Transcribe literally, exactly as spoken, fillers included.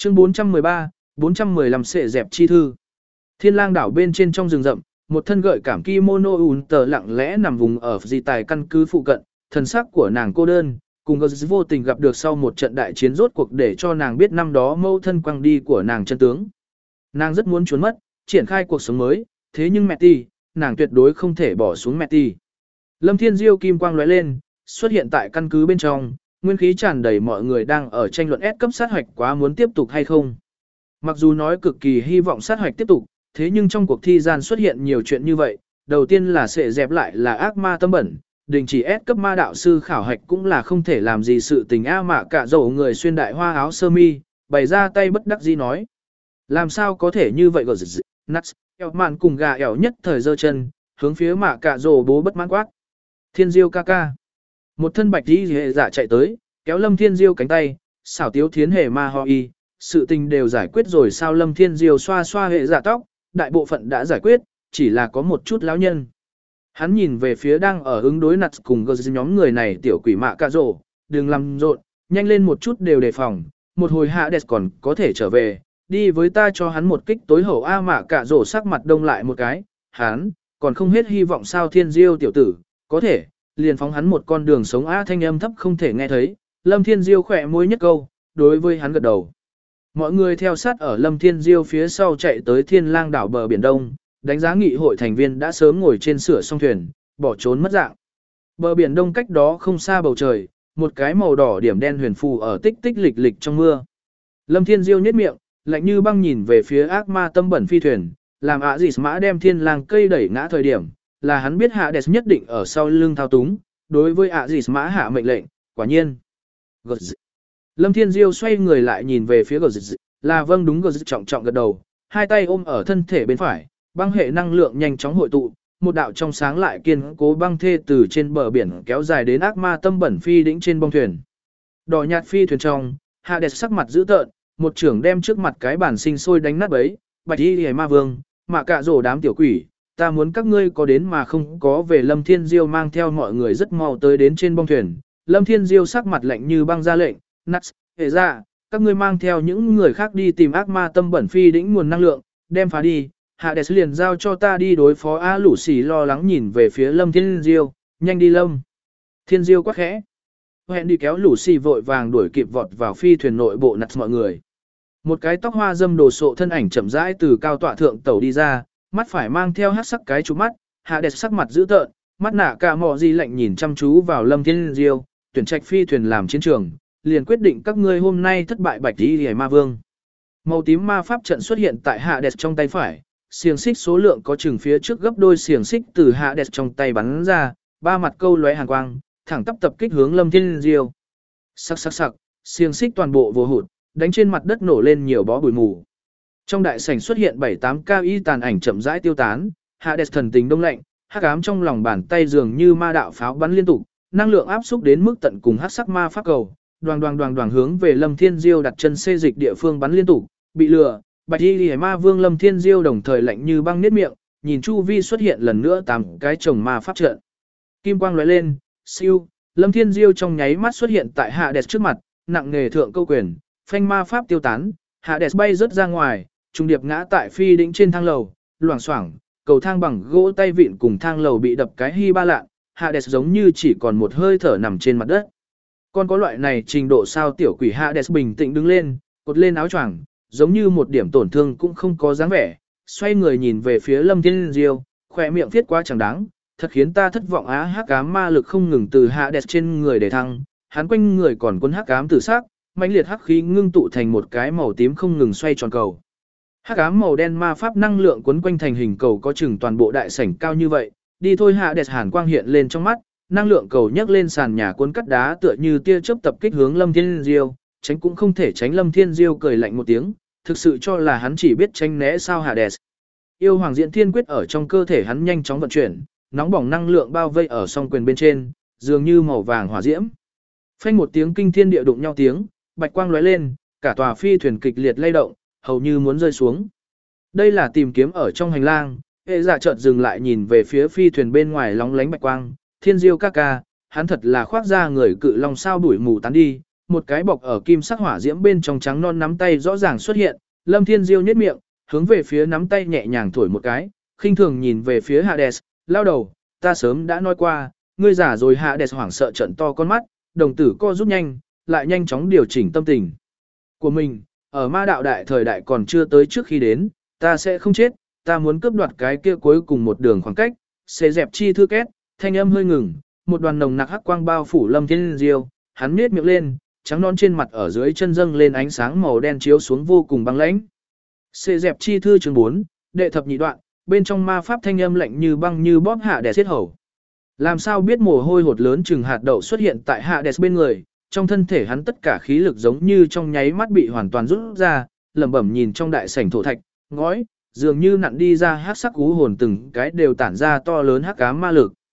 Chương bốn trăm mười ba, bốn trăm mười lăm sệ dẹp chi thư. Thiên lang đảo bên trên trong rừng rậm, một thân gợi cảm kimono ún tờ lặng lẽ nằm vùng ở di tài căn cứ phụ cận, thần sắc của nàng cô đơn, cùng gơ vô tình gặp được sau một trận đại chiến rốt cuộc để cho nàng biết năm đó mâu thân quăng đi của nàng chân tướng. Nàng rất muốn trốn mất, triển khai cuộc sống mới, thế nhưng mẹ ti, nàng tuyệt đối không thể bỏ xuống mẹ ti. Lâm Thiên Diêu kim quang lóe lên, xuất hiện tại căn cứ bên trong, nguyên khí tràn đầy, mọi người đang ở tranh luận S cấp sát hoạch quá muốn tiếp tục hay không. Mặc dù nói cực kỳ hy vọng sát hoạch tiếp tục, thế nhưng trong cuộc thi gian xuất hiện nhiều chuyện như vậy, đầu tiên là sẽ dẹp lại là ác ma tâm bẩn, đình chỉ S cấp ma đạo sư khảo hạch cũng là không thể làm gì sự tình a mạ cả dầu người xuyên đại hoa áo sơ mi, bày ra tay bất đắc dĩ nói. Làm sao có thể như vậy gờ dị nuts, eo mạn cùng gà ẻo nhất thời giơ chân, hướng phía mạ cả dầu bố bất mãn quát. Thiên Diêu ca ca. Một thân bạch đi hệ dạ chạy tới, kéo Lâm Thiên Diêu cánh tay, xảo tiếu thiến hề ma ho y, sự tình đều giải quyết rồi sao? Lâm Thiên Diêu xoa xoa hệ dạ tóc, đại bộ phận đã giải quyết, chỉ là có một chút lão nhân. Hắn nhìn về phía đang ở ứng đối nặt cùng gờ nhóm người này, tiểu quỷ mạ cà rổ, đừng làm rộn, nhanh lên một chút đều đề phòng, một hồi hạ đẹp còn có thể trở về, đi với ta cho hắn một kích tối hậu a mạ cà rổ sắc mặt đông lại một cái, hắn, còn không hết hy vọng sao? Thiên Diêu tiểu tử, có thể, liền phóng hắn một con đường sống a thanh âm thấp không thể nghe thấy, Lâm Thiên Diêu khỏe môi nhất câu, đối với hắn gật đầu. Mọi người theo sát ở Lâm Thiên Diêu phía sau chạy tới Thiên Lang đảo bờ biển Đông, đánh giá nghị hội thành viên đã sớm ngồi trên sửa song thuyền, bỏ trốn mất dạng. Bờ biển Đông cách đó không xa bầu trời, một cái màu đỏ điểm đen huyền phù ở tích tích lịch lịch trong mưa. Lâm Thiên Diêu nhếch miệng, lạnh như băng nhìn về phía ác ma tâm bẩn phi thuyền, làm ạ gì mã đem Thiên Lang cây đẩy ngã thời điểm, là hắn biết hạ đẹp nhất định ở sau lưng thao túng, đối với ạ gì mã hạ mệnh lệnh, quả nhiên. Lâm Thiên Diêu xoay người lại nhìn về phía gờ dị, là vâng đúng, gờ dị trọng trọng gật đầu, hai tay ôm ở thân thể bên phải, băng hệ năng lượng nhanh chóng hội tụ, một đạo trong sáng lại kiên cố băng thê từ trên bờ biển kéo dài đến ác ma tâm bẩn phi đĩnh trên bông thuyền. Đỏ nhạt phi thuyền trong, Hades sắc mặt dữ tợn, một trưởng đem trước mặt cái bản sinh sôi đánh nát bấy, bạch y hề ma vương, mà cả rổ đám tiểu quỷ, ta muốn các ngươi có đến mà không có về. Lâm Thiên Diêu mang theo mọi người rất mau tới đến trên bông thuyền, Lâm Thiên Diêu sắc mặt lạnh như băng ra lệnh, Nuts, hệ ra, các ngươi mang theo những người khác đi tìm ác ma tâm bẩn phi đĩnh nguồn năng lượng, đem phá đi. Hades liền giao cho ta đi đối phó. A Lũ Xỉ lo lắng nhìn về phía Lâm Thiên Diêu, nhanh đi Lâm. Thiên Diêu quát khẽ. Hẹn đi kéo Lũ Xỉ vội vàng đuổi kịp vọt vào phi thuyền nội bộ nặt mọi người. Một cái tóc hoa dâm đồ sộ thân ảnh chậm rãi từ cao tọa thượng tàu đi ra, mắt phải mang theo hắc sắc cái chú mắt, Hades sắc mặt dữ tợn, mắt nạ cả mọ gì lạnh nhìn chăm chú vào Lâm Thiên Diêu, tuyển trạch phi thuyền làm chiến trường, liền quyết định các ngươi hôm nay thất bại. Bạch y ma vương. Màu tím ma pháp trận xuất hiện tại Hades trong tay phải. Xiềng xích số lượng có chừng phía trước gấp đôi xiềng xích từ Hades trong tay bắn ra, ba mặt câu lóe hàn quang, thẳng tắp tập kích hướng Lâm Thiên Diêu. Sắc sắc sắc, xiềng xích toàn bộ vô hụt, đánh trên mặt đất nổ lên nhiều bó bụi mù. Trong đại sảnh xuất hiện bảy tám cao y tàn ảnh chậm rãi tiêu tán, Hades thần tình đông lạnh, hắc ám trong lòng bàn tay dường như ma đạo pháo bắn liên tục, năng lượng áp xúc đến mức tận cùng hắc sắc ma pháp cầu, đoàng đoàng đoàng đoàng hướng về Lâm Thiên Diêu đặt chân xê dịch địa phương bắn liên tục, bị lừa. Bạch y liễu ma vương Lâm Thiên Diêu đồng thời lạnh như băng niết miệng, nhìn chu vi xuất hiện lần nữa tám cái chồng ma pháp trận. Kim quang lóe lên, siêu, Lâm Thiên Diêu trong nháy mắt xuất hiện tại Hades trước mặt, nặng nghề thượng câu quyền, phanh ma pháp tiêu tán, Hades bay rớt ra ngoài, trùng điệp ngã tại phi đỉnh trên thang lầu, loảng xoảng, cầu thang bằng gỗ tay vịn cùng thang lầu bị đập cái hy ba lạ, Hades giống như chỉ còn một hơi thở nằm trên mặt đất. Còn có loại này trình độ sao? Tiểu quỷ Hades bình tĩnh đứng lên, cột lên áo choàng, giống như một điểm tổn thương cũng không có dáng vẻ, xoay người nhìn về phía Lâm Thiên Diêu, khỏe miệng viết quá chẳng đáng, thật khiến ta thất vọng á. Hắc ám ma lực không ngừng từ Hades trên người để thăng, hắn quanh người còn cuốn hắc ám tử sắc, mãnh liệt hắc khí ngưng tụ thành một cái màu tím không ngừng xoay tròn cầu. Hắc ám màu đen ma pháp năng lượng quấn quanh thành hình cầu có chừng toàn bộ đại sảnh cao như vậy, đi thôi. Hades hàn quang hiện lên trong mắt, năng lượng cầu nhấc lên sàn nhà cuốn cắt đá tựa như tia chớp tập kích hướng Lâm Thiên Diêu, tránh cũng không thể tránh. Lâm Thiên Diêu cười lạnh một tiếng, thực sự cho là hắn chỉ biết tránh né sao? Hades. Yêu Hoàng Diễn Thiên Quyết ở trong cơ thể hắn nhanh chóng vận chuyển, nóng bỏng năng lượng bao vây ở song quyền bên trên, dường như màu vàng hỏa diễm. Phanh một tiếng kinh thiên địa đụng nhau tiếng, bạch quang lóe lên, cả tòa phi thuyền kịch liệt lay động, hầu như muốn rơi xuống. Đây là tìm kiếm ở trong hành lang, hệ dạ chợt dừng lại nhìn về phía phi thuyền bên ngoài lóng lánh bạch quang, Thiên Diêu ca ca, hắn thật là khoác ra người cự long sao? Đuổi mù tán đi, một cái bọc ở kim sắc hỏa diễm bên trong trắng non nắm tay rõ ràng xuất hiện, Lâm Thiên Diêu nhếch miệng, hướng về phía nắm tay nhẹ nhàng thổi một cái, khinh thường nhìn về phía Hades, lao đầu, ta sớm đã nói qua, ngươi giả rồi. Hades hoảng sợ trận to con mắt, đồng tử co rút nhanh, lại nhanh chóng điều chỉnh tâm tình của mình, ở ma đạo đại thời đại còn chưa tới trước khi đến, ta sẽ không chết, ta muốn cướp đoạt cái kia cuối cùng một đường khoảng cách. Xê dẹp chi thư két, thanh âm hơi ngừng, một đoàn nồng nặc hắc quang bao phủ Lâm Thiên Diêu, hắn nhếch miệng lên, trắng non trên mặt ở dưới chân dâng lên ánh sáng màu đen chiếu xuống vô cùng băng lãnh. Xê dẹp chi thư chương bốn, đệ thập nhị đoạn, bên trong ma pháp thanh âm lạnh như băng như bóp hạ đè xiết hầu. Làm sao biết mồ hôi hột lớn chừng hạt đậu xuất hiện tại Hades bên người, trong thân thể hắn tất cả khí lực giống như trong nháy mắt bị hoàn toàn rút ra, lẩm bẩm nhìn trong đại sảnh thổ thạch, ngói, dường như nặn đi ra hắc sắc cú hồn từng cái đều tản ra to lớn hắc ám ma lực.